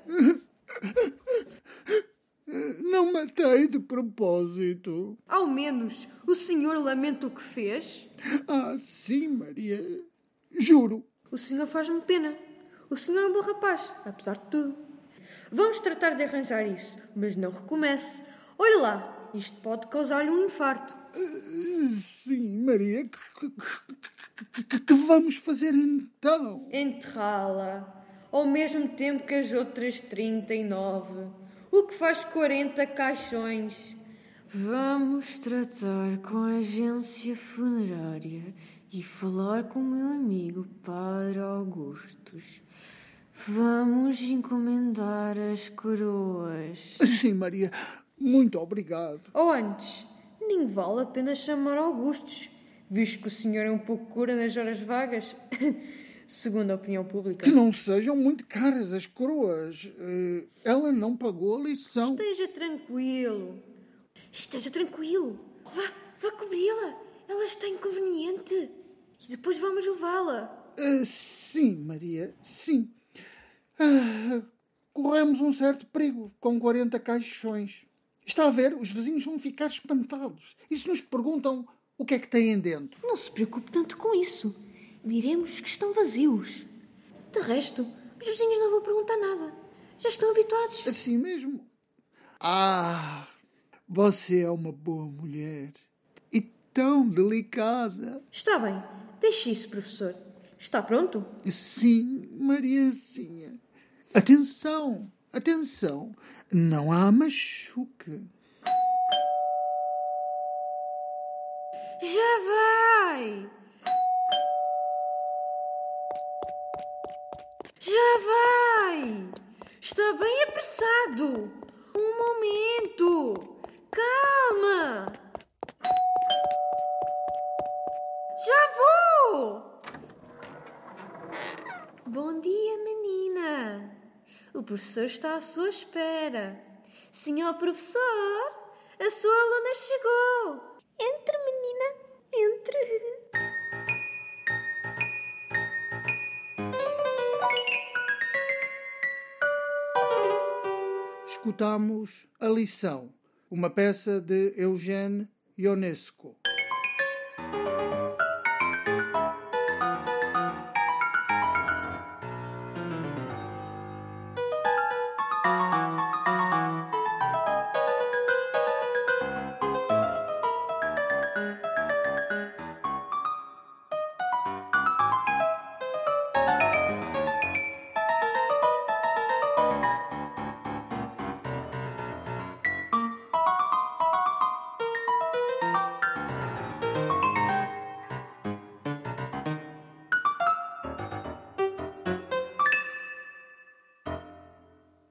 Não matei de propósito. Ao menos o senhor lamenta o que fez? Ah, sim, Maria. Juro. O senhor faz-me pena. O senhor é um bom rapaz, apesar de tudo. Vamos tratar de arranjar isso, mas não recomece. Olha lá, isto pode causar-lhe um infarto. Uh, sim, Maria. Que, que, que, que vamos fazer então? Enterrá-la, ao mesmo tempo que as outras trinta e nove. O que faz quarenta caixões. Vamos tratar com a agência funerária e falar com o meu amigo Padre Augustus. Vamos encomendar as coroas. Sim, Maria. Muito obrigado. Ou antes, nem vale a pena chamar Augustus, visto que o senhor é um pouco cura nas horas vagas. Segundo a opinião pública. Que não sejam muito caras as coroas. Ela não pagou a lição. Esteja tranquilo. Esteja tranquilo. Vá, vá cobri-la. Ela está inconveniente. E depois vamos levá-la. Uh, sim, Maria, sim. Uh, corremos um certo perigo com quarenta caixões. Está a ver? Os vizinhos vão ficar espantados. E se nos perguntam o que é que têm dentro? Não se preocupe tanto com isso. Diremos que estão vazios. De resto, os vizinhos não vão perguntar nada. Já estão habituados. Assim mesmo? Ah, você é uma boa mulher. E tão delicada. Está bem. Deixe isso, professor. Está pronto? Sim, Mariazinha. Atenção, atenção. Não há machuque. Já vai! Já vai! Está bem apressado! Um momento! Calma! Já vou! Bom dia, menina! O professor está à sua espera. Senhor professor, a sua aluna chegou! Entre, menina! Entre. Escutamos A Lição, uma peça de Eugene Ionesco.